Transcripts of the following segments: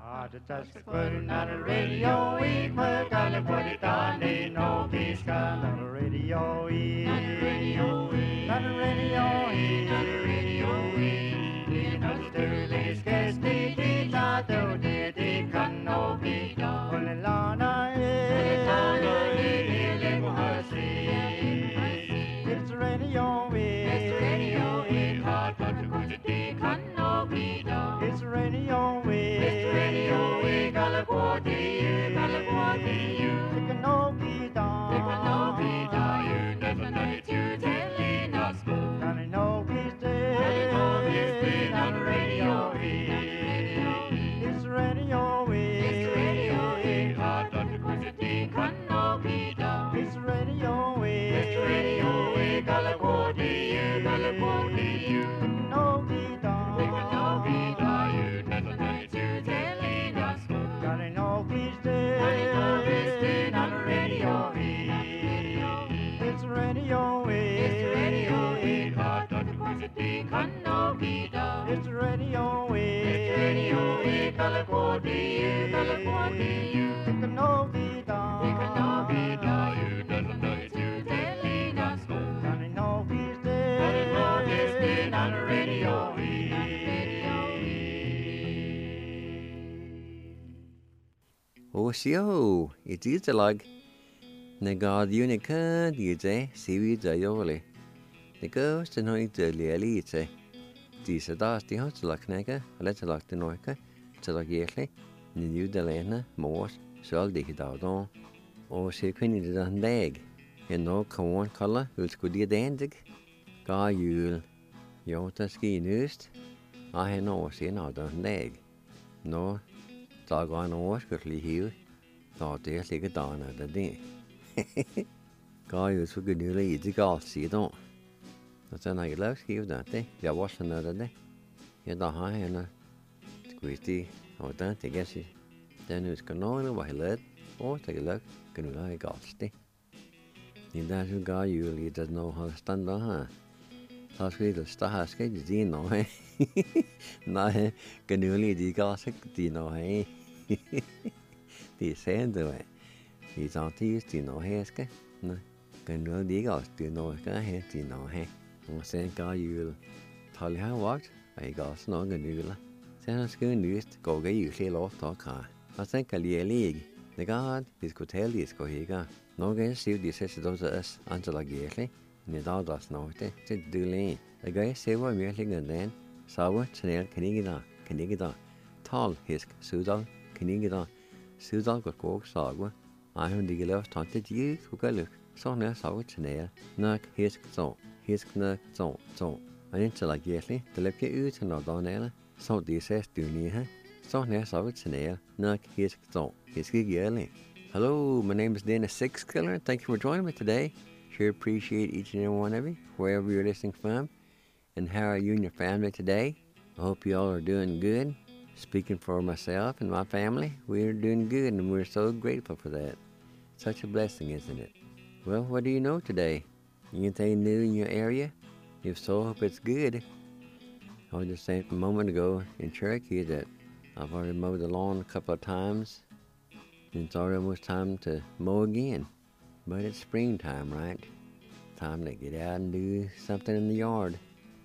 Just putting on the radio, we put on the put it on, ain't no peace on the radio, not the radio, not the radio, not the radio, not the Sturley's guest, they thought they can no be done. Well, Lana, it's the radio, it's the radio, hot, but the good they can no be done. It's the radio, California, they can no be done. They can no be done. You never know it, you telling us. Johnny no be dead. On the radio, it's the radio, it's the radio, hot on the good they can no be done. It's the radio, California, they can no be done. They can no be done. You never know it, you telling us. Johnny no be dead. On the radio, it's the radio, it's the radio, hot on the good they can no be done. It's the radio, California, they can no be done. They can no be done. You never know it, you telling us. Johnny no be dead. On the radio. Oh, sio, it is a log. The god unica, you say, see the yoli. The ghost and hoy the lily, say. These are the hots like nega, let's like the noica, to like yearly, the new delena, morse, so dig it out on. Oh, she couldn't on leg. You know, come on, color, who's good the dandig. Guy, you'll, you're the ski newst. I had no seen out on leg. No. Dag an årskurslig hiv, da det slik dagen det det. Ga jo så kunne det ikke galt si da. Og så når jeg lav skriv det, jeg var sånn det. Jeg da har henne, skvisti, og da det jeg sier, den husker noen var helt, og det jeg lav, kunne det galt det. I det så ga jo litt at nå har stand da her. Så skulle det stå her, skal jeg si nå, hei. Nei, kunne det ikke galt det nå, hei. De ser det var. De sa til de nå heske. Nei, kan du de galt det nå skal helt de nå he. Og sen ga jul. Tal her vart. Jeg ga snart jula. Sen skulle nyst gå jul lov ta ka. Og sen kan de lig. Det ga de skulle telle de skulle higa. Noe sier de siste dos oss antall gjerlig. Ni da da snart det. Det dulle. Det ga se var mye liggende den. Savet snel kanigida. Tal hisk sudal. Kanigida. Sudal går kog sagwa. I hun digge løft tante de kukaluk. Sånn savet snel. Nok hisk så. Hisk nok så. Og ikke like gjerlig. Det løp ikke ut til da nede. Så de ses du nye her. Sånn savet snel. Nok hisk så. Hisk gjerlig. Hello, my name is Dennis Sixkiller. Thank you for joining me today. Sure appreciate each and every one of you, wherever you're listening from. And how are you and your family today? I hope you all are doing good. Speaking for myself and my family, we're doing good and we're so grateful for that. Such a blessing, isn't it? Well, what do you know today? Anything new in your area? If so, hope it's good. I was just saying a moment ago in Cherokee that I've already mowed the lawn a couple of times. And it's almost time to mow again. But it's springtime, right? Time to get out and do something in the yard.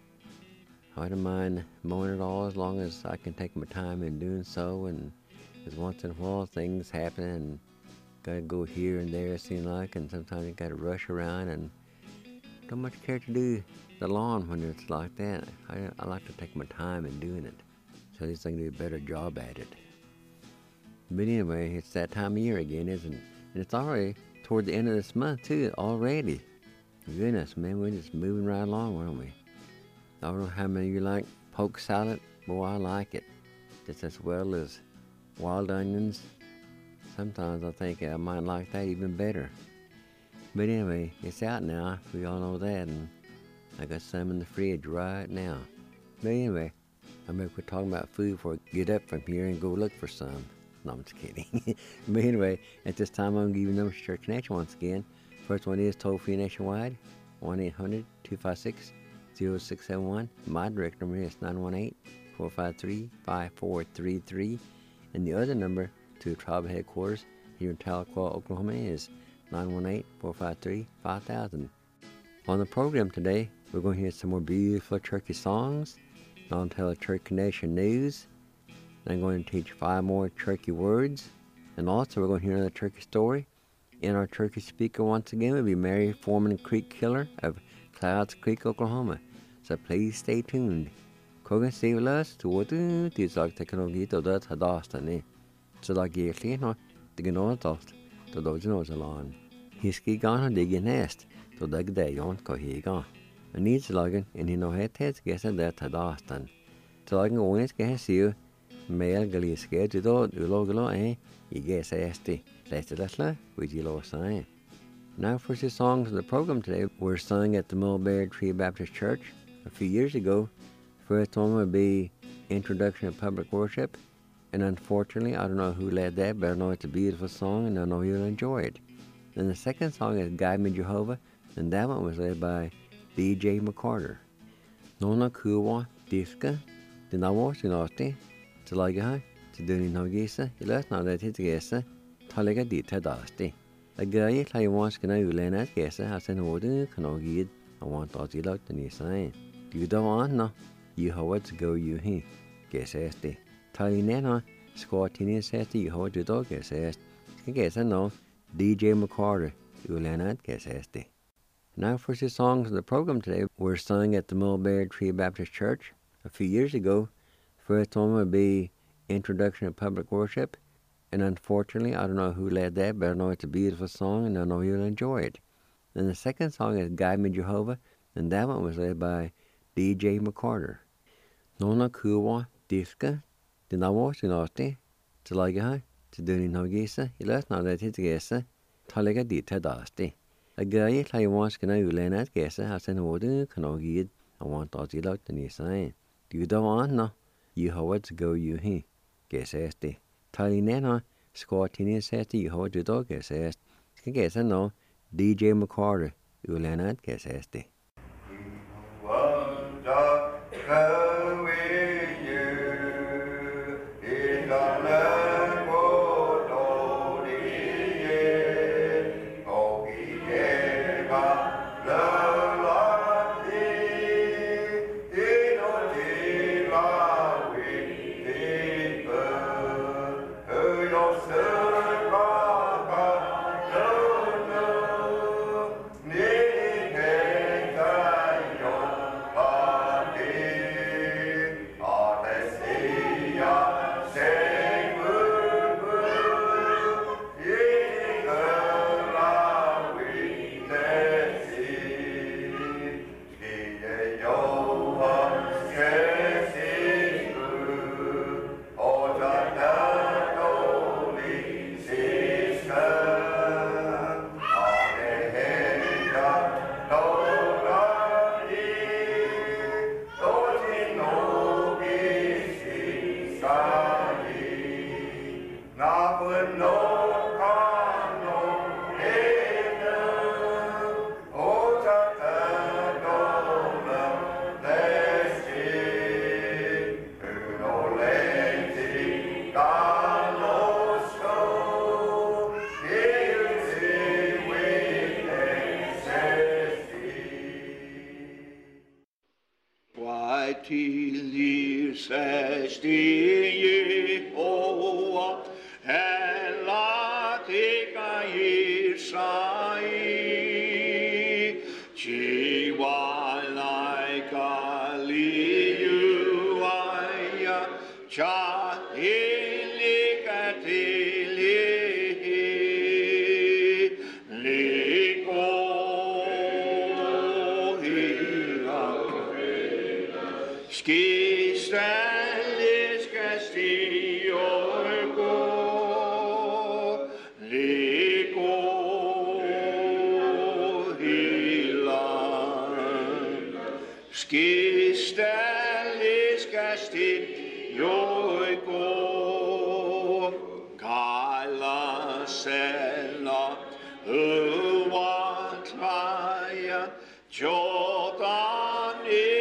I don't mind mowing it all as long as I can take my time in doing so. And because once in a while things happen and gotta go here and there, it seems like. And sometimes you gotta rush around and don't much care to do the lawn when it's like that. I like to take my time in doing it. So I just think I do a better job at it. But anyway, it's that time of year again, isn't it? And it's already toward the end of this month, too, already. Goodness, man, we're just moving right along, aren't we? I don't know how many of you like poke salad. Boy, I like it. Just as well as wild onions. Sometimes I think I might like that even better. But anyway, it's out now. We all know that. And I got some in the fridge right now. But anyway, I mean, we're talking about food before I get up from here and go look for some. No, I'm just kidding. But anyway, at this time, I'm going to give you numbers to Church Connection once again. First one is toll-free nationwide, 1-800-256-0671. My direct number is 918-453-5433. And the other number to tribe headquarters here in Tahlequah, Oklahoma is 918-453-5000. On the program today, we're going to hear some more beautiful Turkey songs. And I'll tell the Turkey Nation news. And I'm going to teach 5 more Turkey words. And also we're going to hear another Turkey story. And our Turkey speaker once again will be Mary Foreman Creek Killer of Clouds Creek, Oklahoma. So please stay tuned. Kogan Sivilas to what these are technology to that Hadastani. So like yearly, no, the Gnotost, to those knows along. He's gone and digging nest, to dig day on Kohiga. And needs logging, and he no head heads guess at that Hadastan. So like always guess you, male Galiske to do Ulogalo, you guess ST. Let's with you low sign. Now for the songs of the program today, we're sung at the Mulberry Tree Baptist Church a few years ago. First one would be Introduction to Public Worship, and unfortunately, I don't know who led that, but I know it's a beautiful song, and I know you'll enjoy it. Then the second song is Guide Me Jehovah, and that one was led by D.J. McCarter. Nona Kuwa Diska, Dinavo Sinosti, Tilagaha, Tiduni Nogisa, Ilas Nadatit Gesa, Talaga Dita Dasti. A guy like wants to know Lena Gesa has an order, Kanogid, I want to see like the new sign. You don't want no. You how to go you he. Guess esti. Tali nena, Squatini sesti, you how to dog guess est. Guess I know. DJ McCarter, you Lena guess esti. Now for the songs of the program today, we're sung at the Mulberry Tree Baptist Church a few years ago. First one would be Introduction to Public Worship. And unfortunately, I don't know who led that, but I know it's a beautiful song, and I know you'll enjoy it. Then the second song is Guide Me Jehovah, and that one was led by D.J. McCarter. Nona Kuwa Diska, Dinavo Sinosti, Tilagaha, Tiduni Nogisa, Ilas Nadatit Gesa, Talaga Dita Dasti. A guy like wants to know Lena Gesa has an order, Kanogid, I want to see like the new sign. You don't want no. You how to go you he. Guess esti. Tali nena, Squatini sesti, you how to dog guess est. Guess I know. DJ McCarter, you Lena guess esti.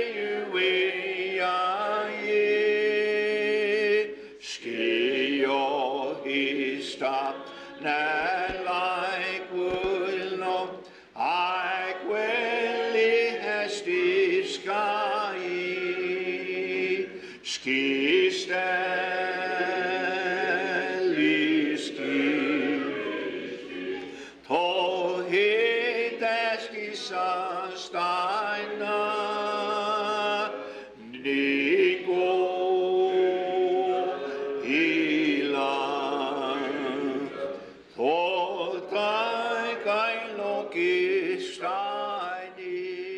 Ski stop, and like will no, I quelli hesti sky, skistelli ski, to hit eski sastaina, Nico ila, totai kai lokistaini.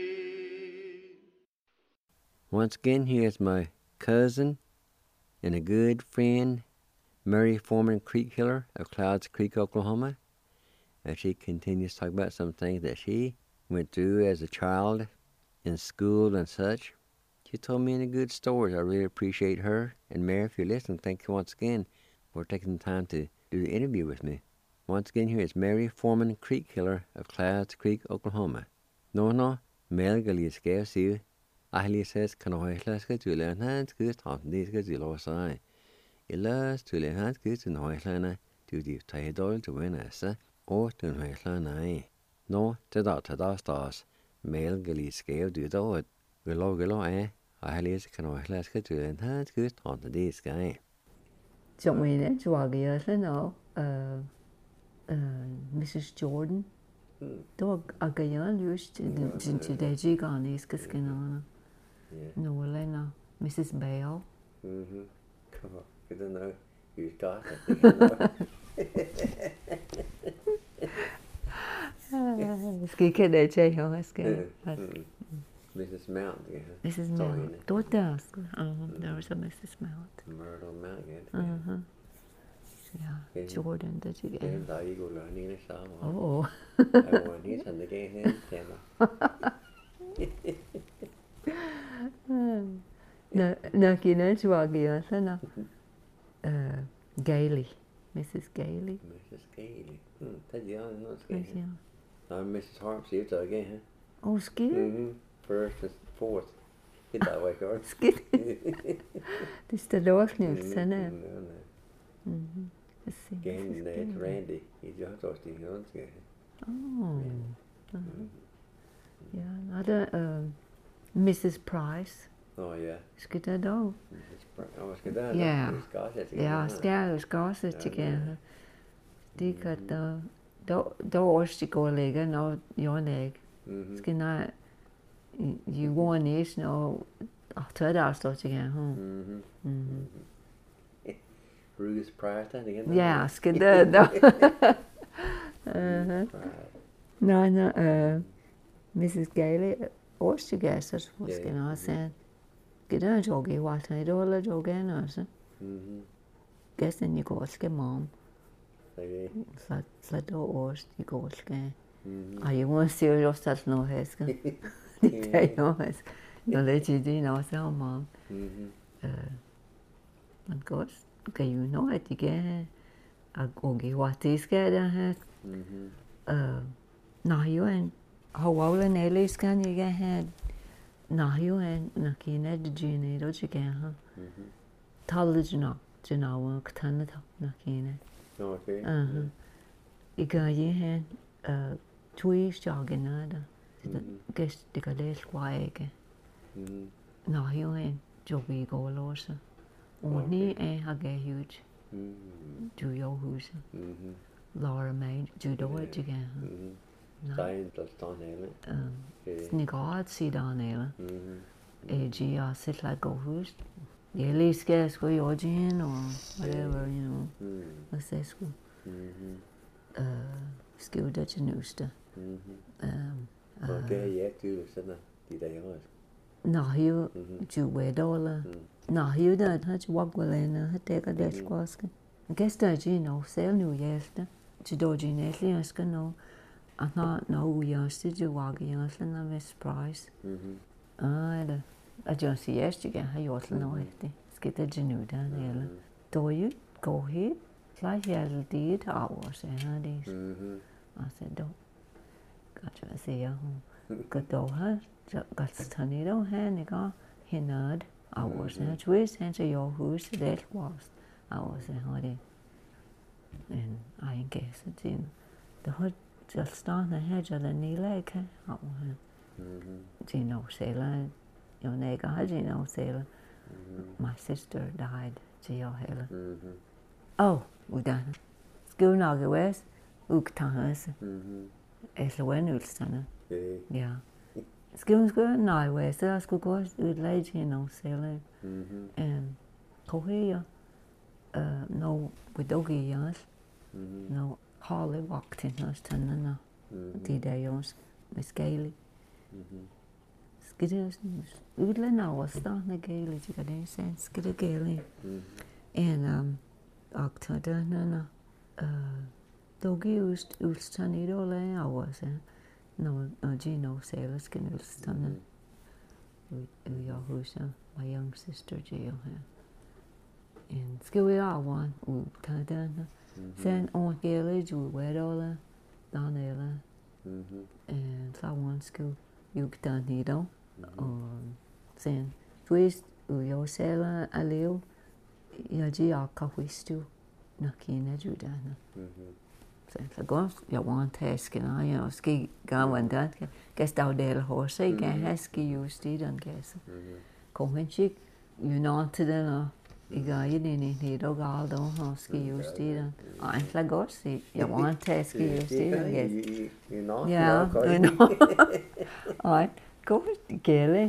Once again, here's my cousin and a good friend, Mary Foreman Creekhiller of Clouds Creek, Oklahoma. And she continues to talk about some things that she went through as a child in school and such. She told me any good stories. I really appreciate her. And Mary, if you're listening, thank you once again for taking the time to do the interview with me. Once again, here is Mary Foreman Creekhiller of Clouds Creek, Oklahoma. No, Melgali Scarce. Ahli says, can I last get to learn hands good on these good you lost eye. It last to learn hands good in Hoylana to the Tidal to win us, or to Hoylana. No, to that stars. Melgali scale do it. Gelo, eh? Ahli can I last get to learn hands good on these guy. Trong mình đến chùa kia thế nó Mrs. Jordan. Då aga jag just till det giganiska skinarna. No, Lena, Mrs. Bale. Come on, good to know you got it. Ska ikke det tjej hon ska. Mrs. Mount, yeah. Mrs. Mount. Då där ska. There was a Mrs. Mount. Myrtle Mount, yeah. Yeah, Jordan det tycker jag. Där är ju learning det så. Oh. Jag var ni sen det igen tema. Na kina chua kia thế nào? Gailey, Mrs. Gailey. Mrs. Gailey. That's young, not Gailey. Mrs. Harp, see it's again, huh? Oh, skid. First and fourth. Hit that way, Carl. Skid. Det står lågt nu, sen är. Let's see. Game name Randy. He's your host, he's on scale. Oh. Yeah, another Mrs. Price. Oh, yeah. Ska det då? Yeah. Ja, ska skåse tycker. Det kan då också gå lägga nå jag. Ska när you want is no tvärdar står tycker. Bruce Price again. Ja, ska det då. No, Mrs. Gailey också gäster ska nå sen. Kita jogi waktu itu lah jogi nasi. Gästen ni golske mom. Satu ors ni golske. Ayo mau serius tas no heska. Tidak no hes. No leci no sel mom. Man gos kayu no etika. Agogi waktu sekarang hes. Nah yuan hawala nelis kan juga had. Nahiu en nakina de Janeiro de guerra. Talajna, Janawa, Katanata, nakina. Okay. Igayi hen, tweez jaganada. Guess the Gales Waige. Nahiu en, Jogi Golorsa. Only a hage huge. Juyo Husa. Laura Maid, Judo again. Stein dat staan hele. Snigad sidanele. AG sit like go who's. Yeah, at least guess go Eugene or whatever, you know. Let's say school. School Dutch Nooster. Okay, yeah, tuurlijk zijn die daar jongens. Nou, hier, je weet al. Nou, hier dat het wakwelen, het tegen dat kwaske. I guess that you know, sale nu jeste. Je doji netliaske no. Aha, no, juist je wagen juist naar Miss Price. De. Dat je ons eerst je gaan juist nou echt. Skit het je nu dan hele. Doe je go hit. Slash je dit hours en die. Als het doe. Kat je zeggen ja. Kat doe het. Kat staan niet al hen ik ga hinad hours en het wist en ze jou hoe ze dat was. Hours en hoe die. And I guess it's in the hood just on the hedge of the knee leg. Gino Sailor, your nega, Gino Sailor. My sister died, Gio Hela. Oh, we done. School Naga West, Uktahas, Eslowen Ulstana. Yeah. School's good, no, West, so school goes, we'd lay Gino Sailor. And Kohia, no, with Ogie Yas, no, Holly walked in us, Tanana, Tidayos, Miss Gailey. Skidder, Udla now was starting a Gailey, you got any sense, Skidder Gailey. And, October, Nana, Doggy used Ulstanito lay hours, no, Gino Sailor Skin Ulstana. Yahusa, my young sister, Gio. And Skilly are one, Tadana. Then on Gailey, you wed all Donella. And someone school, you done Nido. Then, twist, your sailor, a little, Yaji, Kawistu, Nakina Judana. Så går jeg want task and I ski go and that guess down there horse again husky you steed and guess come when she you know to the you got you need dog all don't ski you steed and I like go see you want task you steed and guess you know yeah you know I go gele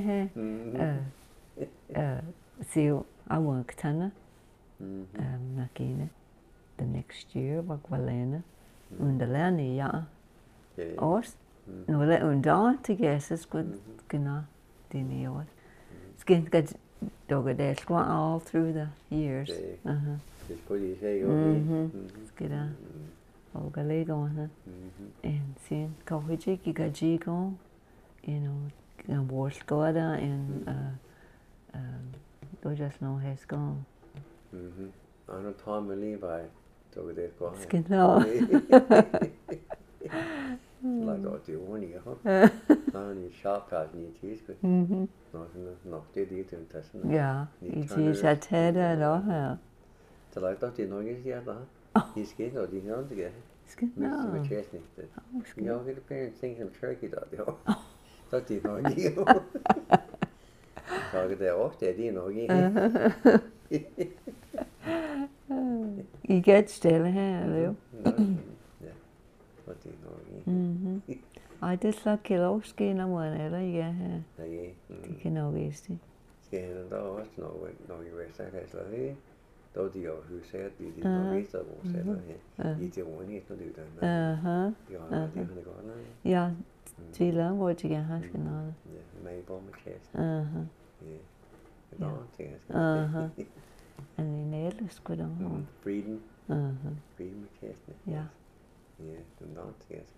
see I work tanna nakine the next year Walena under lærne ja også nu der under til gæstes skulle genau det nye år skin got dog that squat all through the years It's pretty say skida og galega on and sin kohiji gigajigo you know wars goda and do just know has gone I know Tom and Levi over there go skin no like all the one you huh and sharp as need cheese good no det det til tassen ja it is at head og her så like that you know you see that he's getting all the young together skin no Mr. McChesney you know get the parents sing some turkey that you that you know you så det også det you know I get stille her, eller jo? Ja, what do you know? I just like Kilovski når man eller ja her. Ja, Det kan nok vise det. skal han da også når I var sagt altså det da de jo husker at de når vi så vores eller her I det var ikke noget der. Ja, det har det godt nej. Ja, til lang hvor jeg har skal noget. Ja, med på med kæst. Ja. Ja. Det And in ellers skulle der have. Freedom. Freedom med kæsten. Ja. Ja, den der kæsten.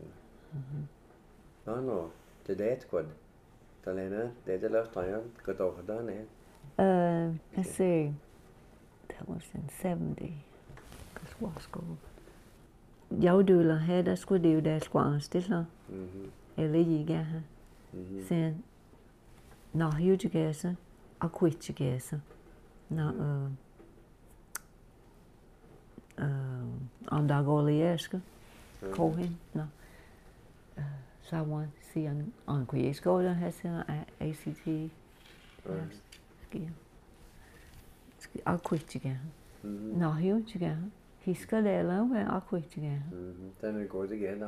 No, det er squad. Der lander, det er lagt der, godt over der nede. Let's see. That was in 70. Cause what school? Jeg døler her, der skulle det jo der skulle stille. Eller ikke her. Sen, når jeg gør så, og kvit gør så. Når om der går lige kohen, når someone see on quiz go der har så ACT. Ski akkurat igen. Når jeg gør, hisker det eller hvad akkurat igen. Den er godt igen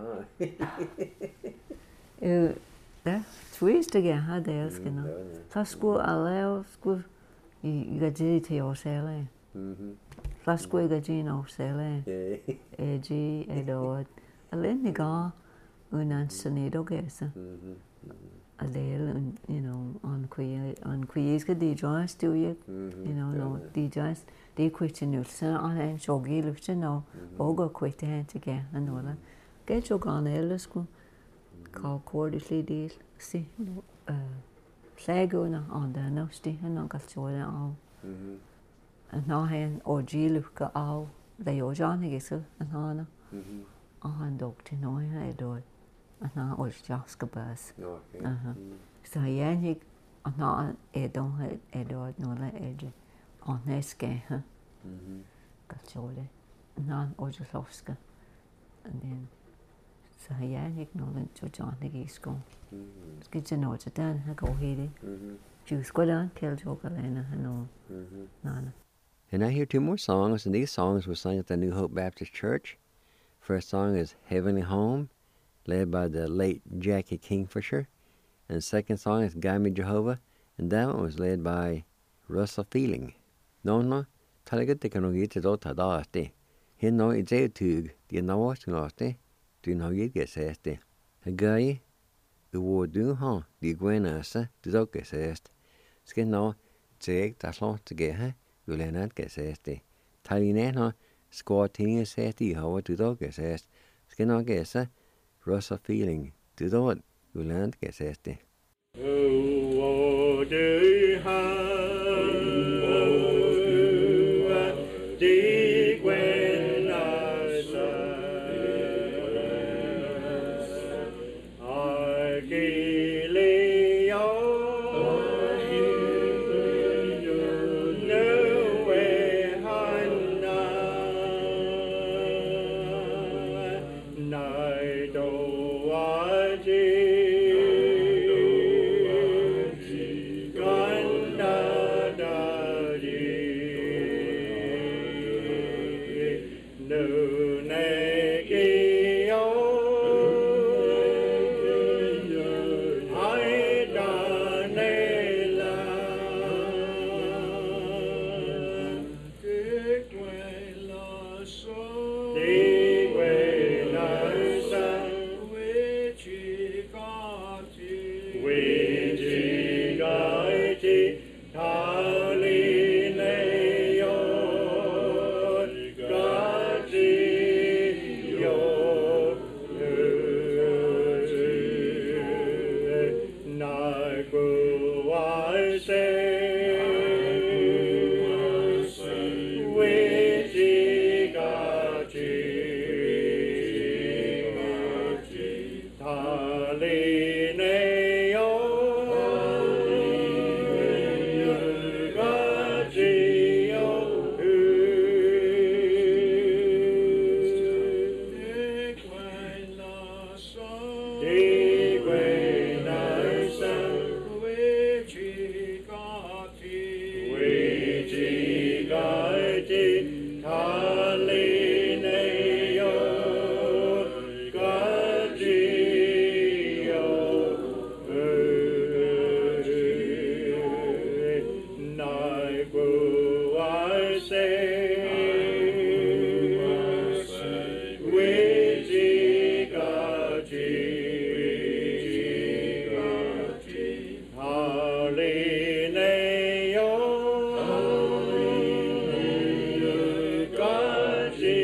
der. Der twist igen har det elsker nå. Så skulle alle skulle I gaji til os alle. Så skulle jeg gaji nå alle. Egi eller alene går unan sonido gæse. Alene you know on quiz skal de joins do you know no de joins de question så on en shogi lufte no og quit hen til gæ and all. Get jo gone ellers skulle call cordlessly deal see Slægående og der nu stiger nok at så det af. Når han og Gilukka af, det jo John ikke så han og han dog til noget her dog. Og når også jaskabas. Så jeg ikke og når dog dog noget er det. Og næste her. Kan så det. non Orjolowska. And then so yeah, ignorant to John the school. Skid know to Dan, I go here. Juice go down, tell Jokalena, I know. Nana. And I hear two more songs, and these songs were sung at the New Hope Baptist Church. First song is Heavenly Home, led by the late Jackie Kingfisher. And the second song is Guide Me Jehovah, and that one was led by Russell Feeling. No, talaga te kano gita do tadaste. He no tug, di na wasnglaste, du no geseste. A guy, the word do ha, di gwenasa, du do gesest. Skin no, zeg das lot to get her, you lenat geseste. Taline no, squatting sesti how to do gesest. Skin no gesa, Russell Feeling, du do it, you lenat geseste. Oh, do dig when I God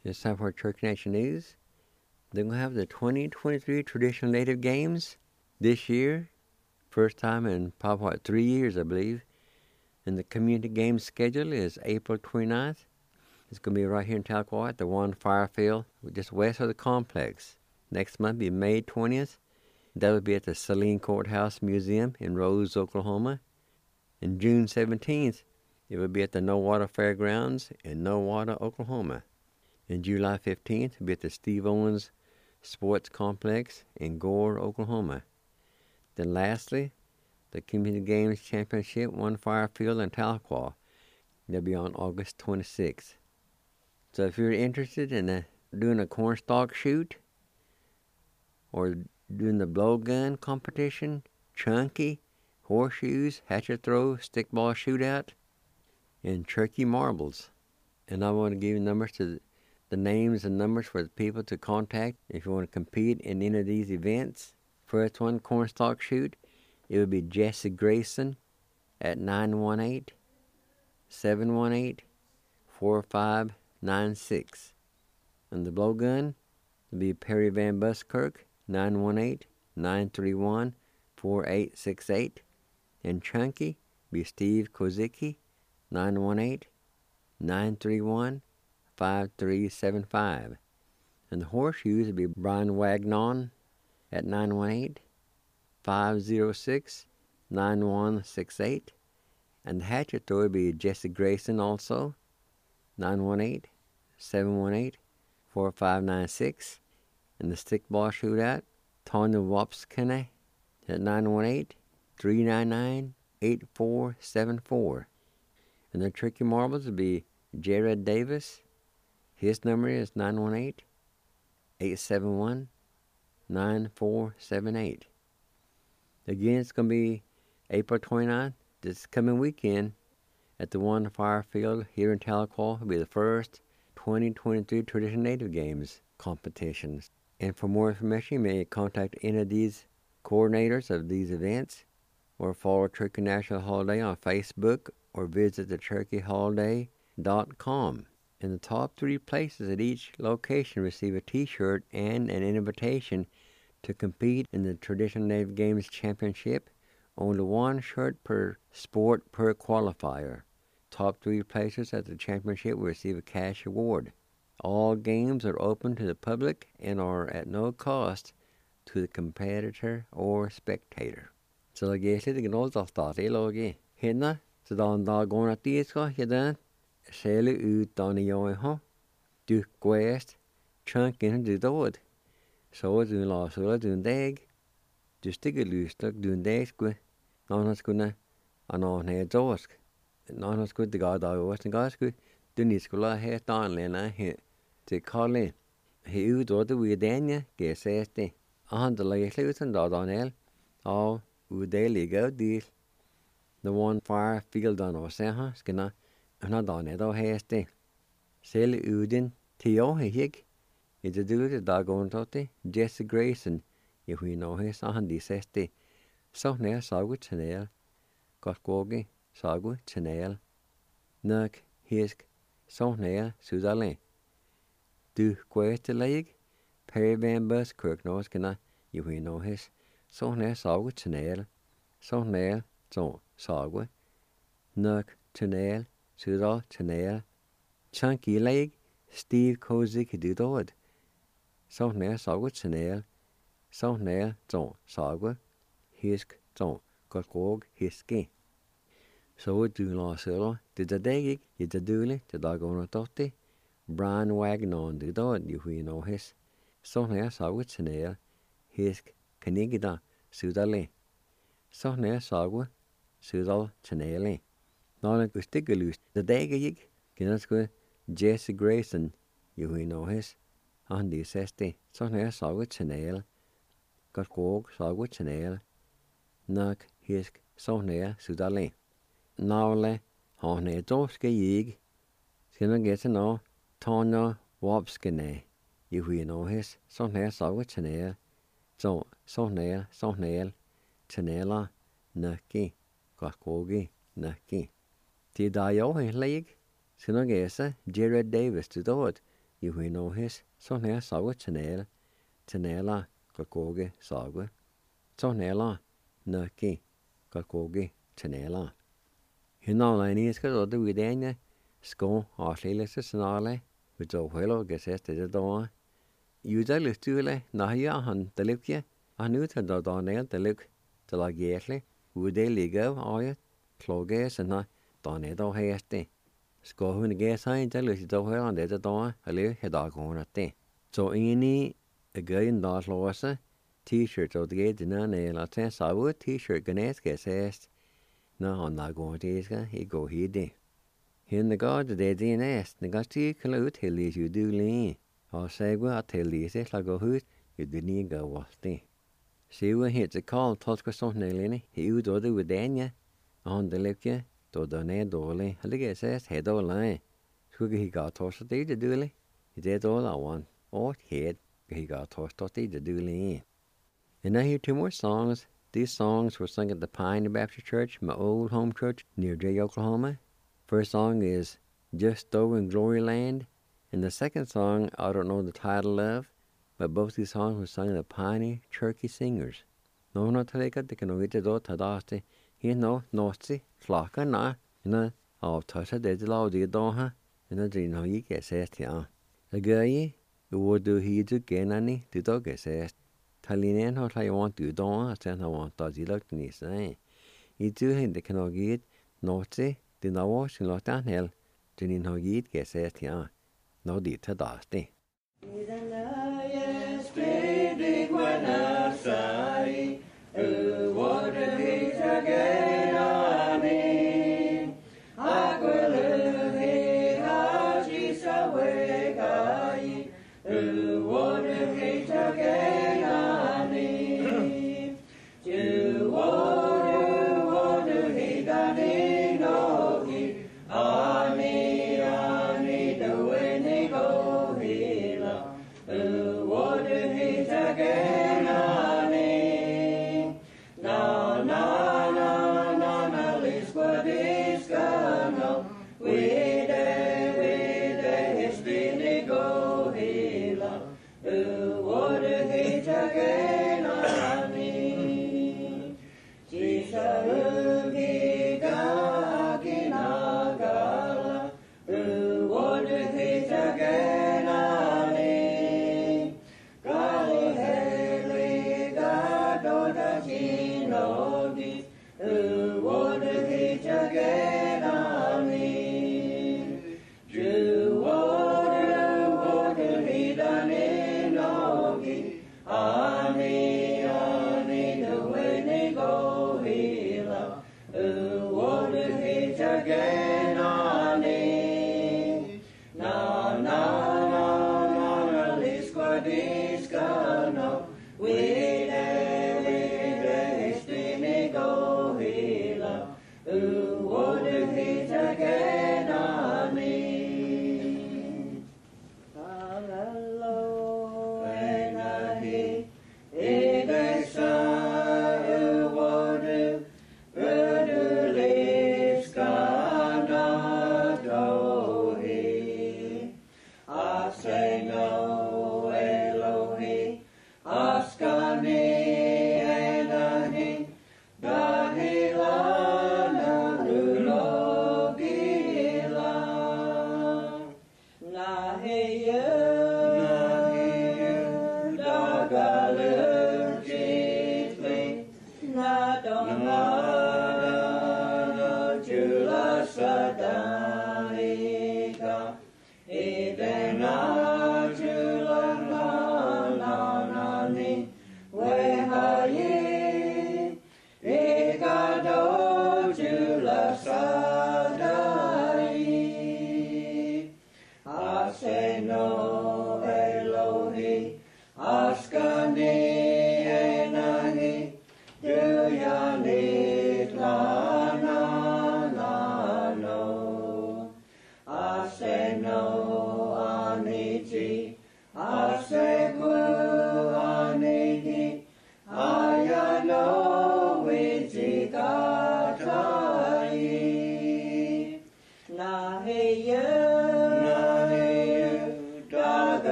It's time for Turkey Nation News. They're going to have the 2023 Traditional Native Games this year. First time in probably 3 years, I believe. And the community games schedule is April 29th. It's going to be right here in Tahlequah at the One Fire Field, just west of the complex. Next month will be May 20th. That will be at the Saline Courthouse Museum in Rose, Oklahoma. And June 17th, it will be at the No Water Fairgrounds in No Water, Oklahoma. And July 15th, it will be at the Steve Owens Sports Complex in Gore, Oklahoma. Then lastly, the Community Games Championship One Fire Field in Tahlequah. They'll be on August 26th. So if you're interested in doing a cornstalk shoot or doing the blowgun competition, chunky, horseshoes, hatchet throw, stickball shootout, and turkey marbles. And I want to give you numbers to the names and numbers for the people to contact if you want to compete in any of these events. First one, cornstalk shoot, it would be Jesse Grayson at 918-718-4596. And the blowgun would be Perry Van Buskirk, 918-931-4868. And chunky be Steve Kozicki, 918-931-5375. And the horseshoes would be Brian Wagnon at 918-506-9168. And the hatchet throw would be Jesse Grayson also, 918-718-4596. And the stickball shootout, Tanya Wapskine at 918-399-8474. And the turkey marbles would be Jared Davis. His number is 918-871-9478. Again, it's going to be April 29th, this coming weekend, at the One Fire Field here in Tahlequah. Will be the first 2023 Traditional Native Games competitions. And for more information, you may contact any of these coordinators of these events, or follow Turkey National Holiday on Facebook, or visit theturkeyholiday.com. And the top 3 places at each location receive a t-shirt and an invitation to compete in the Traditional Native Games Championship. Only 1 shirt per sport per qualifier. Top 3 places at the championship will receive a cash award. All games are open to the public and are at no cost to the competitor or spectator. So I guess it's going to start a logi. Hina, so dan da going at this go, hidan, shelly ut on the young ho, do quest, chunk in the wood. So it's in law, so it's in dag, just take a loose look doing days go, non has gonna, and on head osk. Non has good the god I was and guys good, do need school head on lena here. To call in. He ut order we dania, guess este. On the lay loose and dot on el. All would daily go deal. The One Fire Field on our seha, skinna, and not on it, oh, hasty. Sell Udin, Tio, hig. It's a do the dog on totti, Jesse Grayson, if we know his on the sesti. So near sagu chanel, got gogi, sagu chanel. Nuk, hisk, so near Suzalin. Do quest the leg, Perry Van Buskirk knows skinna, if we know his. So near sagu chanel, so near, so sagu. Nuk chanel, Suzal chanel. Chunky leg, Steve Kozicki do dod. So near sagu chanel, so near, so sagu. Hisk, so got gog, hiski. So do la solo, did the degig, did the dooley, the dog on a totti. Brian Wagnon do dod, you we know his. So near sagu chanel, hisk, canigida, Suzale. So near sagu, Suzal chanele. None go stiggalus, the degig, Kinasco Jesse Grayson, you we know his. On the sesti, so near sagu chanel. Got gog, sagu chanel. Nuk, hisk, so near, Suzale. Nawle, on a doske yig. Skinna get to know, Tanya Wapskine, you we know his. So near sagu chanel. So near, chanela, nucky, got gogi, nucky. Ti da yo in leg, Sinogesa, Jared Davis to do it. you will know his, so near saw Tanela, Kakoge, Saga, so Nela, Nuki, Kakoge, Tanela. You know, I need to go to Vidania, Sko, or Silas, Snarly, with the willow gets at the door. You tell us to le, Nahia, and the Lukia, I knew to the Donell, the Luke, the Lagiatli, would they ligo, or yet, Cloges, and not Donedo hasty. Sko, when the gas I tell us the well on the door, I live a dog on at day. So, any a guy in Dawes Losa, T-shirt of the gate in an ale, I would T-shirt Ganes gets asked. No, I'm not going to he go he day. Here the God the day in asked, the Gusty Caloot, he'll leave you do lean. Or say, well, I tell these, like a hoot, you didn't go what day. See, when he hits a call, Tosca something, he would order with Dania on the lip, to the net dolly, and the guy says, head all line. Swiggy he got tossed day to dooley. He did all I want, or head, he got tossed day to dooley. And I hear two more songs. These songs were sung at the Pioneer Baptist Church, my old home church near Jay, Oklahoma. First song is Just Over in Glory Land, and the second song I don't know the title of, but both these songs were sung at the Pioneer Cherokee Singers. No, not to take it, they can get it out to he no, Nazi, Flocka, na, I'll touch it, there's a lot of the door, and I didn't know you get said, yeah. The guy, who would do he to gain any, the dog get said. Talinen how I want to do, I said I want to see look nice, You do him the cannot get, Nazi, the no washing lot down hell, didn't know you'd get said, yeah. No, did to dusty.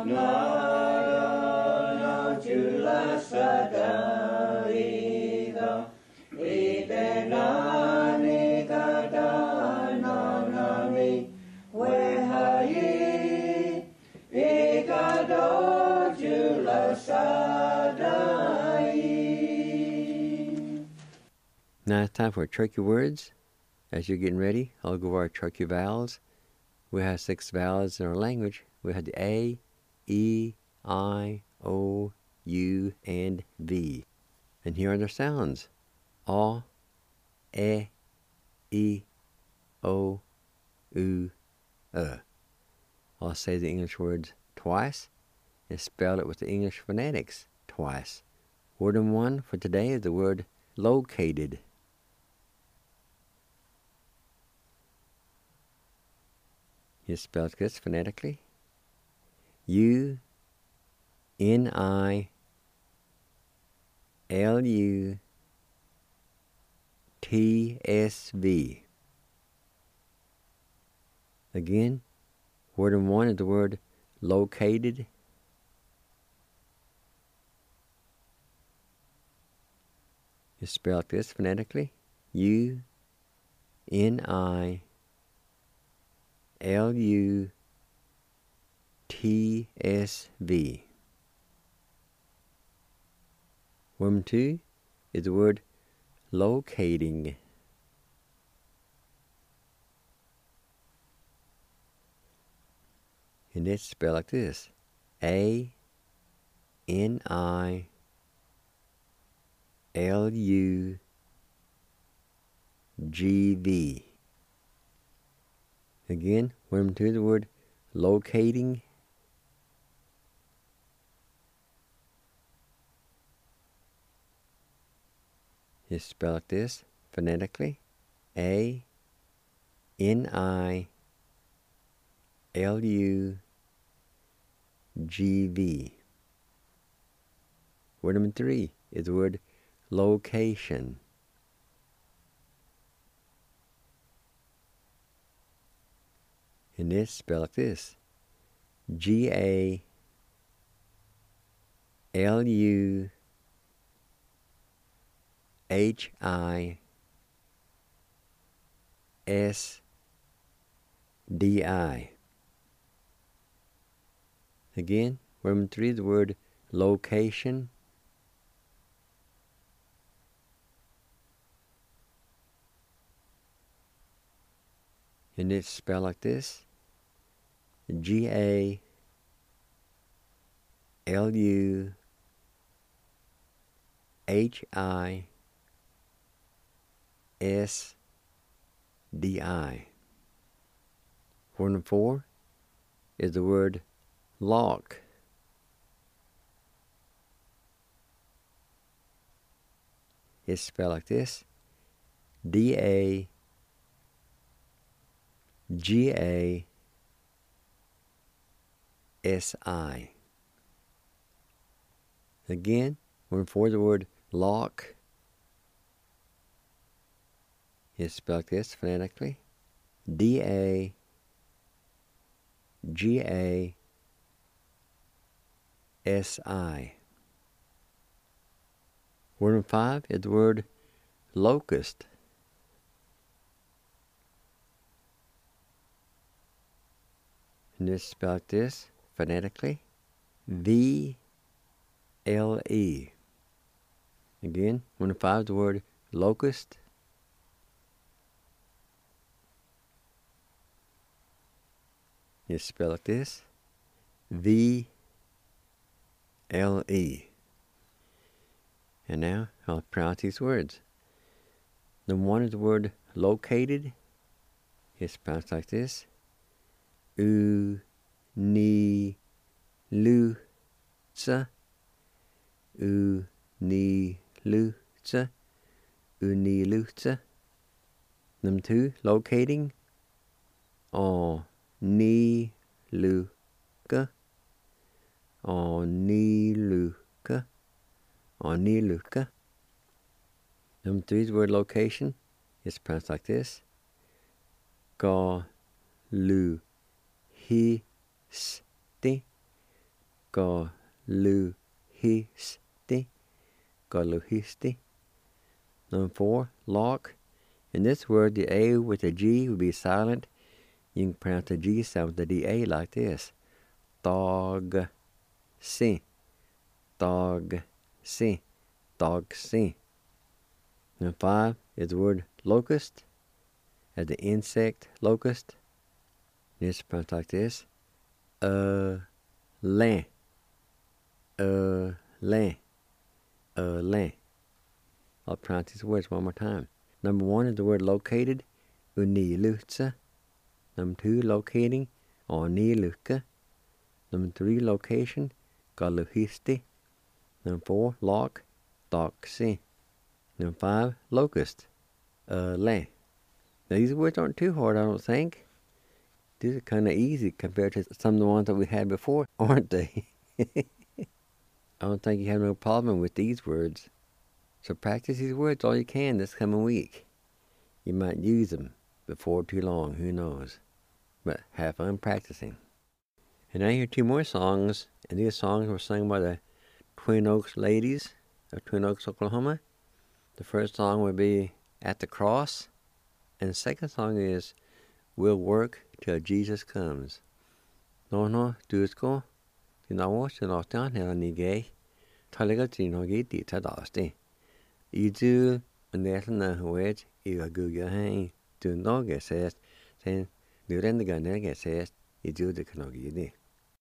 Now it's time for turkey words. As you're getting ready, I'll go over our turkey vowels. We have 6 vowels in our language. We have the A, E, I, O, U, and V. And here are their sounds. A, E, O, U, I'll say the English words twice and spell it with the English phonetics twice. Word number 1 for today is the word located. You spell this phonetically. U-N-I-L-U-T-S-V. Again, word number 1 is the word located. You spell this phonetically. U-N-I-L-U-T-S-V. Word number 2 is the word locating. And it's spelled like this. A-N-I-L-U-G-V. Again, word number 2 is the word locating. It's spelled like this phonetically. A-N-I-L-U-G-V. Word number 3 is the word location. And it's spelled like this. G-A-L-U-H-I-S-D-I. Again, word number 3 is the word location. And it's spelled like this. G-A-L-U-H-I-S-D-I. Word number 4 is the word lock. It's spelled like this. D-A-G-A-S-I. Again, word 4 is the word lock. It's spelled like this phonetically. D-A-G-A-S-I. Word number 5 is the word locust. And it's spelled like this phonetically. V-L-E. Again, word number 5 is the word locust. It's spelled like this. V-L-E. And now I'll pronounce these words. Number 1 is the word located. It's pronounced like this. U-ni-lu-tsa. U-ni-lu-tsa. U-ni-lu-tsa. Number 2, locating. O-ni-lu-ka. O-ni-lu-ka. O-ni-lu-ka. Number 3 is the word location. It's pronounced like this. Ga-lu-hi-sti. Galuhisti. Galuhisti. Number 4, lock. In this word, the A with the G would be silent. You can pronounce the G sound with the A like this. Dog, si. Dog, si. Dog, si. Number 5 is the word locust, as the insect locust. It's pronounced like this. Lan. Lan. Lan. I'll pronounce these words one more time. Number 1 is the word located. Unilutsa. Number 2, locating. Oniluka. Number 3, location. Galuhisti. Number 4, lock. Doxi. Number 5, locust. Lan. Now these words aren't too hard, I don't think. These are kind of easy compared to some of the ones that we had before, aren't they? I don't think you have no problem with these words. So practice these words all you can this coming week. You might use them before too long, who knows. But have fun practicing. And now hear 2 more songs, and these songs were sung by the Twin Oaks ladies of Twin Oaks, Oklahoma. The first song would be At the Cross, and the second song is We'll Work Till Jesus Comes. No, dusko, tinawo sinostan helanige, talaga tinogi di tadasti. Idu nesna huet igaguga hai, du noge says, then nurendiga nege says, idu de kanogidi.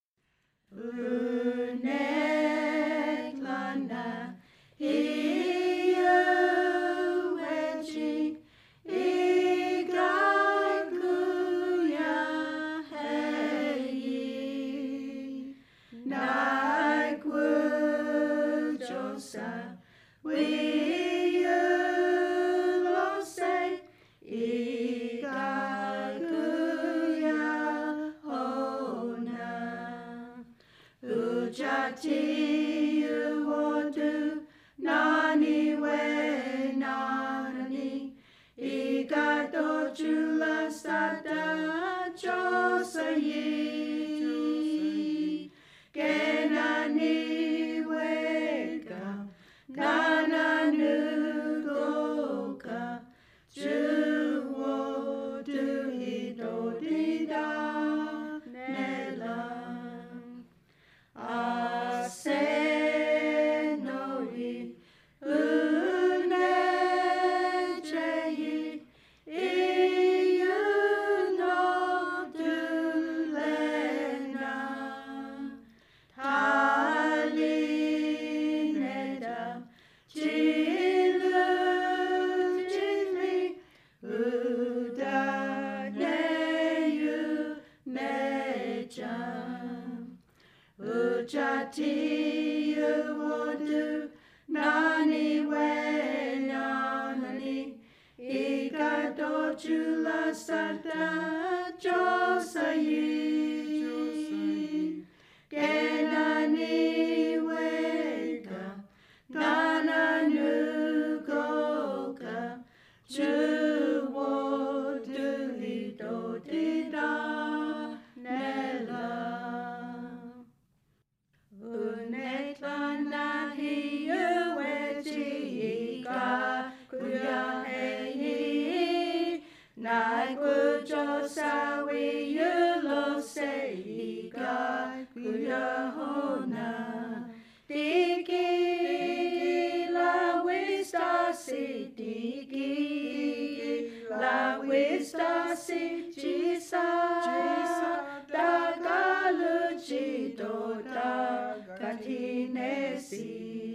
Uneklana hiu wechi igaguya hei naikwujosa wiyulose igaguya hona ujati uwodu nani we nani igato chula sada josayi kenani weka nana nugoka juwodu hidodida nela asenoi unecheyi iyunodulena talineda jili udaneyu nejam ujati uwodu nani we nani igato chula sada josayi kenani weka nana nugoka juwodu lidodida nela uneklana hiu wechi igaguya hei naikwujosa wiyulose igaguya hona digi la wistasi digi la wistasi jisa dagaluchi doda katinesi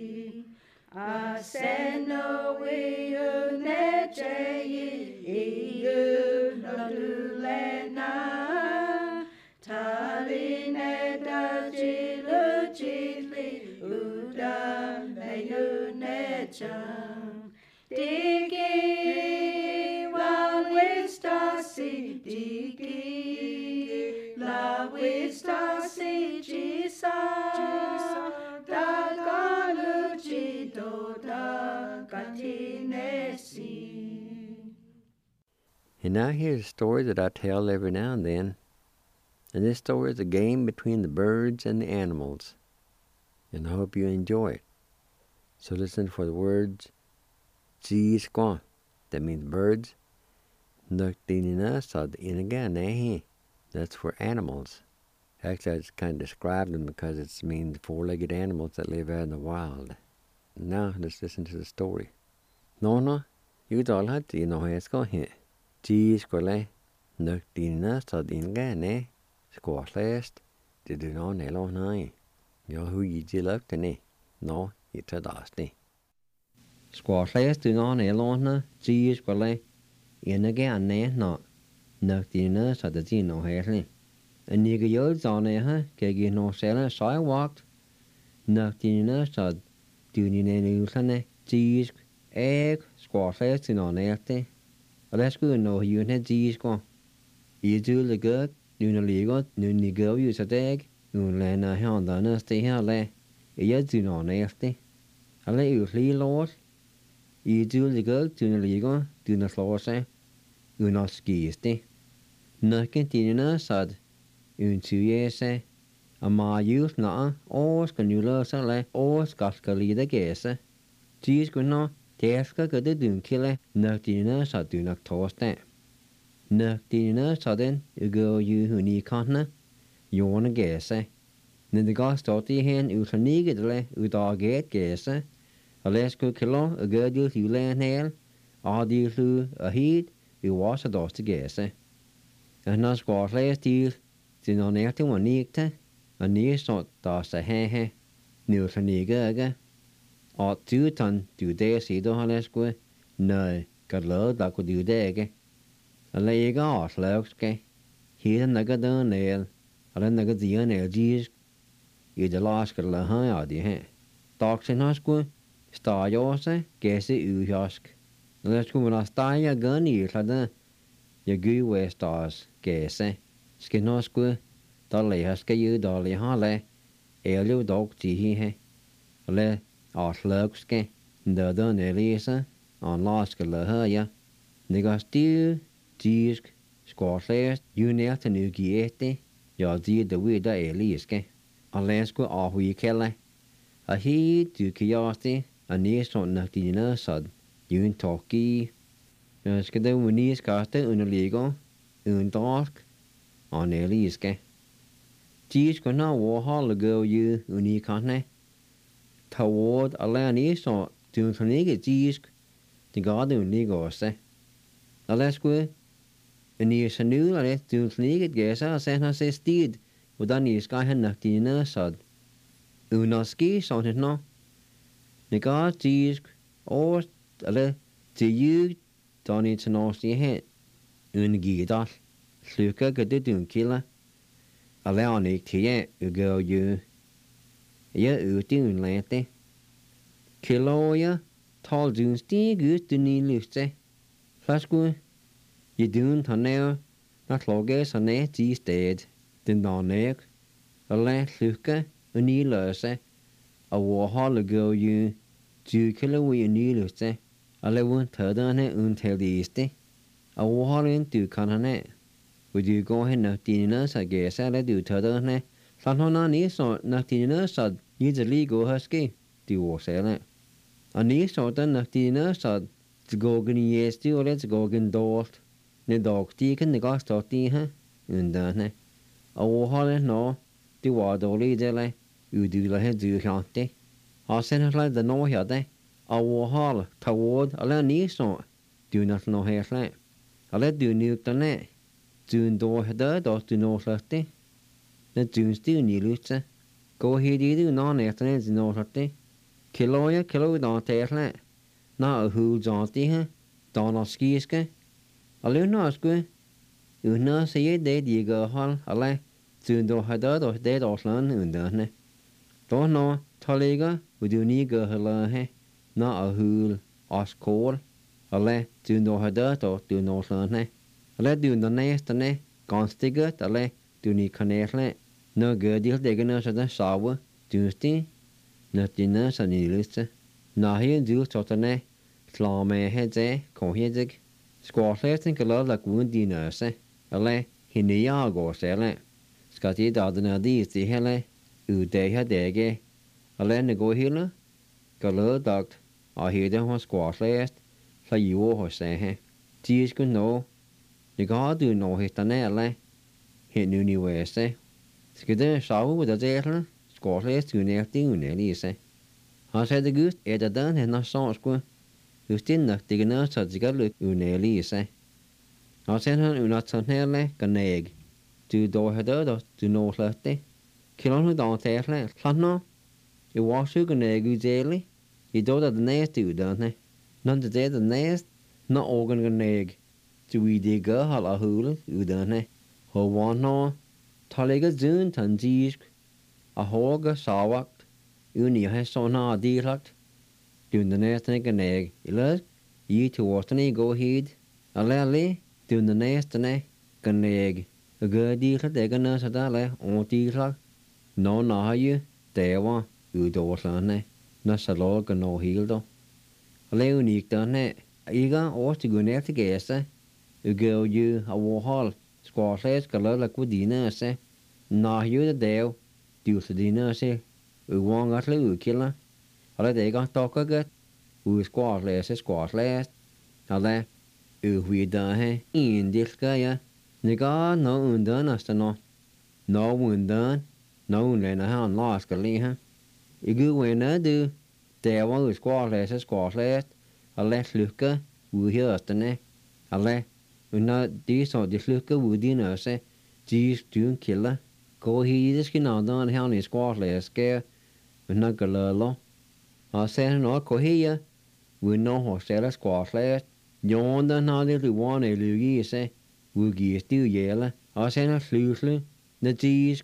aseno wiyu necheyi iyu nodulena talineda jilu jili uda meyu necham digi wistasi digi la wistasi jisa dagaluchi doda katinesi. And now here's a story that I tell every now and then. And this story is a game between the birds and the animals. And I hope you enjoy it. So listen for the words G squaw. That means birds. Nuktinina sad inaga nehi. That's for animals. Actually, I just kind of described them because it means four-legged animals that live out in the wild. Now, let's listen to the story. No, you all had to know how it's going here. G squale. Nuktinina sad inaga ne. Squaw last. Did you know Nello nai? Yo who you jill up to ne? No, it's a dusty. Squaw last do not Nello na. G squale. Inaga ne no. Nuktinina sad the Gino hairly. And you get on there, get no selling sidewalk. Nuktinina sad. Do you need any cheese, egg, squash last in on there? Let's go know you had cheese go. You do the good. You know, you go use a egg, you land a hand on us, stay here, lay. You do not nasty. I let you flee, Lord. You do the good, do not slow say. You not skisty. Nothing dinner sad. You 2 years say. A ma youth na, or can you lose a lay, or scuska lead a guess. Cheese go no, Teska go the doom killer, nothing sad do not toast that. Nuktinina sudden, you go you who need continent, you wanna guess, eh? Then the guy started hen, you can negate, you dog get guess, eh? A less good kilo, a good you land hail, all you flew a heat, you wash a dust to guess, eh? And not squash last deal, then on everything one neat, a near sort dust a he, new for nigger, or 2 ton, 2 days, see the less good, no, got low that could do there. A leg off, Lexke. He's a nugget down nail, a nugget the nail gees. You the last girl a high idea. Talks in Hosco, star yours, guess it you husk. Let's go when I star your gun, you had your goo way stars, guess, skin Hosco, dolly husker you, dolly holly, elio dog tea he. Le off Lexke, the done Elisa, on last girl a higher. Nigga stew. Cheese, squash last, you nail to new giete, your deed the way that Eliske. Unless go off we kelly. A heat to curiosity, a near son nuktina sud, you talkie. Skade when knees cast un legal, un dark, on Eliske. Cheese go now war hall go you unicane. Toward a land is or to nigga cheese, the garden legal say. Unless go. En hier is nu al het toen vliegen gesa zijn als ze stied, wat dan is ga hen naar die sad. Unaski zo'n het no. Nega cheese or alle te you dan iets naast je het. Ungida sluka gede doen killa. Alle aan ik tie go you. Je utin lente. Kilo ja tal doen stieg ut die luchte. Flasco. Je doen han now, not loges han net die steed, den dan neek, a le luke, a nie luse, a warhol go you, 2 kilo we nie luse, a le won tadane until the easte, a warhol in du kan han net. Would you go hen nach dinas a guess a le du tadane, san hona nie so nach dinas ad, you the legal husky, du was ele. A nie so dan nach dinas ad, to go gen yes du let's go gen dort. Ne dog tiken ne gas tot die he undane a hole no di wa do li dele u du la he du chante ha sen la de no ya de a hole toward ala ni so du not no he flat ala du nu tane du do he da do du no flatte ne du stu ni lutse go he di du no ne tane du no flatte kilo da te flat na a hu janti he dan a skiske. Alun nasku, una se de diga hal ale, tundo hada do de oslan undane. Do no taliga uduni ga hala he, na a hul askor, ale tundo hada do du no oslan he. Ale du no nestane, ganstigat ale duni kanerle, no gudil degana sada sawa, dunsti, natina saniliste. Na hi du totane, slame heze, kohedig. Squash and color like wound dinners, a le, hinia go sele. Scotty Dodden these the hele, u de hadege, Alene gå hele, galød dagt, og hele hos skårslæst, så jo hos sig. De skulle nå, det går du nå hitterne alle, hen universet. Skal det sove der til, skårslæst unægtig unælise. Han sagde det gud, at den henne så skulle, just nok det gælder så det skal lykke unælise. Han sagde han unationelle ganæg. Du dog har dødt, du nå slet det. Kilon hudon tæsle, slant nå. I var syge næg uddele. I dog der den næste uddannelse. Når det er den næste, når organ ganæg. Du i det gør halv hule uddannelse. Hvor var nå, tager ikke zyn tandisk. Og hårge savagt. Uden I har sådan her direkt. Du den næste ganæg. Eller I til årstene gå hit. Alærlig, du den næste ganæg. Og gør direkt ikke noget så der er og direkt. Nå har jeg, der var udoverslande, når så lå nå helt dog. Og lave unikt denne, ikke overstiger til gæste, og gør jo af overhold, skårslæs skal lade gå dine se. Nå jo det der, du så dine se, og vanger til udkilder. Og det ikke dokker godt, ud skårslæs, og det udvider her, en del skal jeg. Det går nå under næsten nå. Nå under, nå under her en lag skal lige her. I går ind du, der var ud skårslæs, og lad slukke ud hørstene. Og lad, når de så de slukke ud dine se, de styrn kilder. Gå hit, det skal navnet her i skårslæs skal, men når galøller. Og så han også gå her, ud når hos der skårslæs. Jorden har det luerne lykke i sig, udgiver stiv jæle, og så han slysle, når de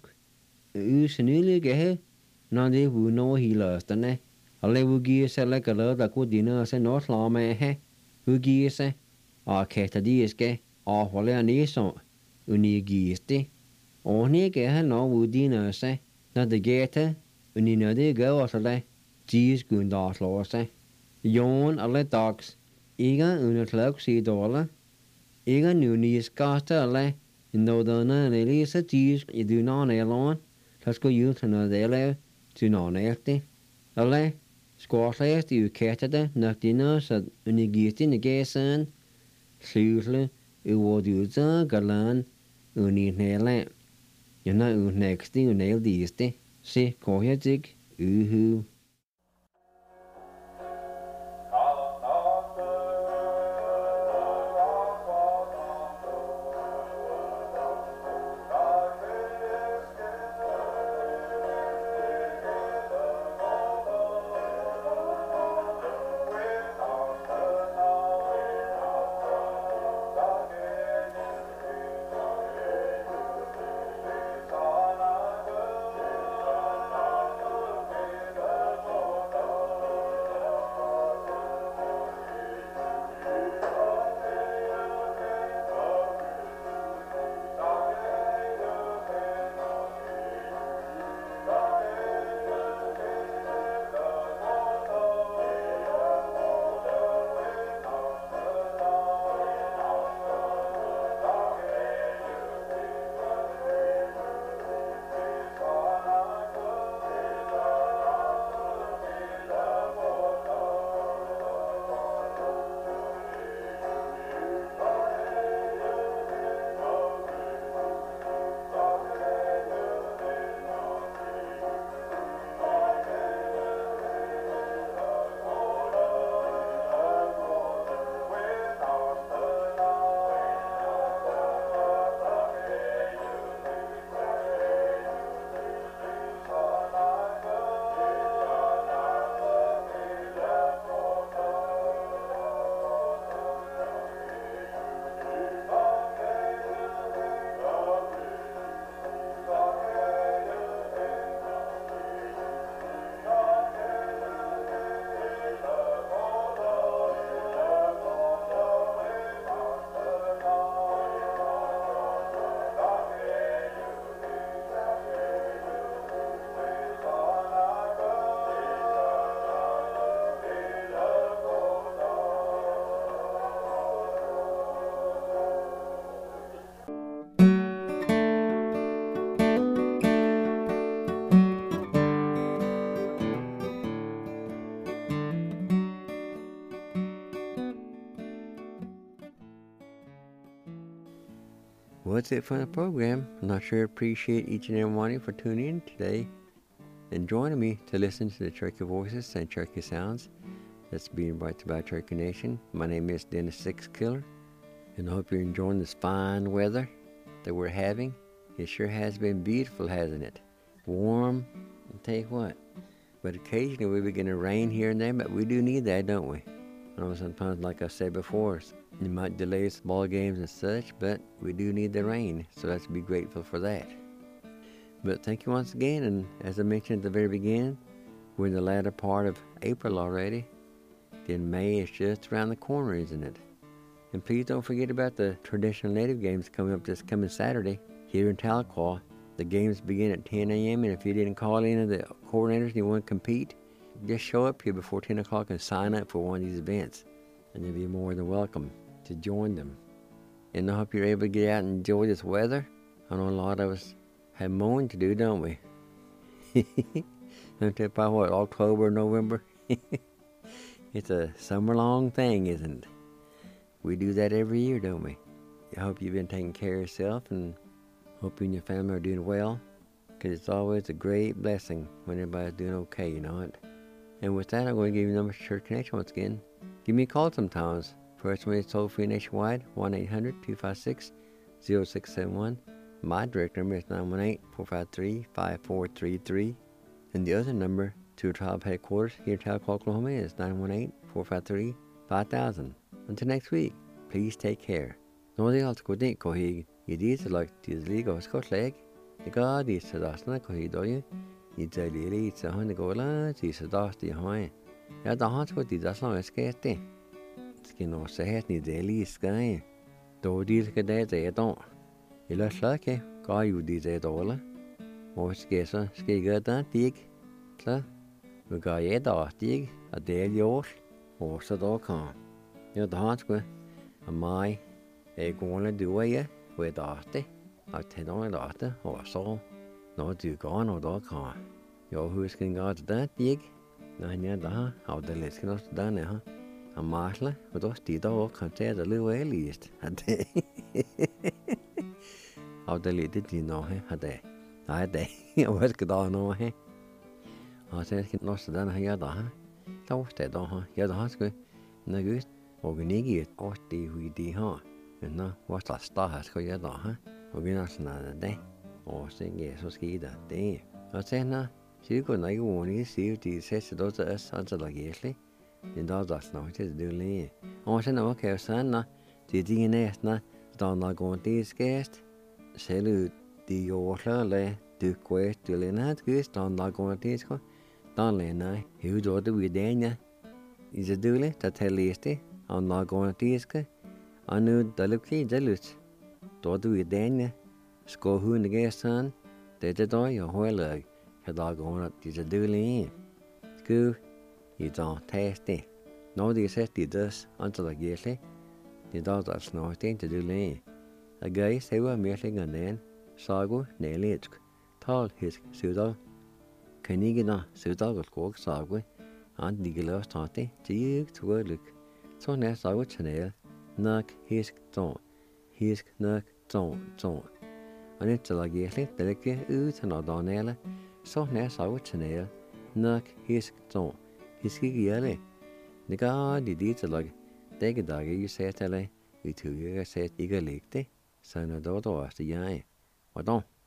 usynlige her, når det er nå hele østerne. Og lad udgiver sig lækker lød, der kunne dine og se noget slag med her. Udgiver sig, og kaster de skal, og holder næså, unigiver det. Og ikke er nå ud dine og se, når det gætter, og når det gør også det, de skulle der slå sig. Jorden og lidt dags, ikke under klok sig dårlig, ikke nu nye skaster eller, når der er en elise tisk i dynerne eller der skal jo til noget der lave, til noget nægtigt. Eller, skårslæs de udkættede, nok dine, så unigistine gæsen, slysle, over de udsatte galan, uninhæle. Jeg er udnægste, unældiste, se, går jeg til, uhu. Well, that's it for the program. I sure appreciate each and every one of you for tuning in today and joining me to listen to the Cherokee Voices and Cherokee Sounds that's being brought to you by Cherokee Nation. My name is Dennis Six Killer, and I hope you're enjoying this fine weather that we're having. It sure has been beautiful, hasn't it? Warm, I'll tell you what. But occasionally we begin to rain here and there, but we do need that, don't we? I know sometimes, like I said before, it might delay ball games and such, but we do need the rain, so let's be grateful for that. But thank you once again, and as I mentioned at the very beginning, we're in the latter part of April already. Then May is just around the corner, isn't it? And please don't forget about the traditional Native games coming up this coming Saturday here in Tahlequah. The games begin at 10 a.m., and if you didn't call any of the coordinators and you want to compete, just show up here before 10 o'clock and sign up for one of these events, and you'll be more than welcome to join them. And I hope you're able to get out and enjoy this weather. I know a lot of us have mowing to do, don't we? Until about what, October, November? It's a summer-long thing, isn't it? We do that every year, don't we? I hope you've been taking care of yourself, and hope you and your family are doing well, because it's always a great blessing when everybody's doing okay, you know it. And with that, I'm going to give you the number to Church Connection once again. Give me a call sometimes. First one is toll-free nationwide, 1-800-256-0671. My direct number is 918-453-5433. And the other number to our tribe headquarters here in Tahlequah, Oklahoma is 918-453-5000. Until next week, please take care. Nobody else could think Kohig. You did like this legal Scott leg. The God is the last night Kohig, do you? It's a lily, it's a honey gola, it's a dusty high. Yeah, the heart would be as long as get Skin or say it needs a least sky. Though these could they don't. You look like a guy you did a dollar. Or scarcer, ski good that dig. Sir, we got a dog dig, a day yours, or so dog can. You know the heart go. A my, a going to do a with after. I tell on after, or so. No, do gone or dog can. Yo, who's going to that dig? Nanya da, how the let's get us done, huh? A marshal, but us did all consider the little at least. A day. How the little did you know, a day. I day. I was good on, no, eh? I said, no, so done, here, huh? So what's that, huh? Here, the hospital. No good. Or we need it, or we did, huh? And no, what's that star has got your huh? Or we not another day. Or saying, yes, was he that day. I said, no. Så det går nok ikke ordentligt, siger de sætter dog til os, og så der gæslig. Det er dog der snart til det lige. Og så når jeg sådan, når det de næsten, der når går det skæst. Selv de jordler lad, det går til længe skæst, der når går det skæst. Der længe, hæv dog det videre. I så dårlig, der tager læste, og når går det skæst. Og nu der løb krig, der lyst. Der du videre, skår hun gæst sådan. Det er dog jeg holder. Cái đó cũng là chỉ là đưa lên, cứ thì đó test đi, nói đi xét đi đó, anh cho là gì thế, thì đó là nói tiếng từ đưa lên, là cái sẽ qua miếng lên gần đến, sau đó nể lên, tháo hết sự đó, cái này cái đó sự đó của sau đó, anh đi cái lối thoát đi, chỉ thua lực, sau này sau đó chân này, nắc trộn, anh cho là gì thế, để cái thì nó đó này là so nè sáu cái channel nắc hisk trộn hisk cái gì đấy, nếu có đi cho lại, để cái đó cái xe thế này, cái thứ cái xe đi cái lịch đấy, sau đó đó thì vậy, và đó.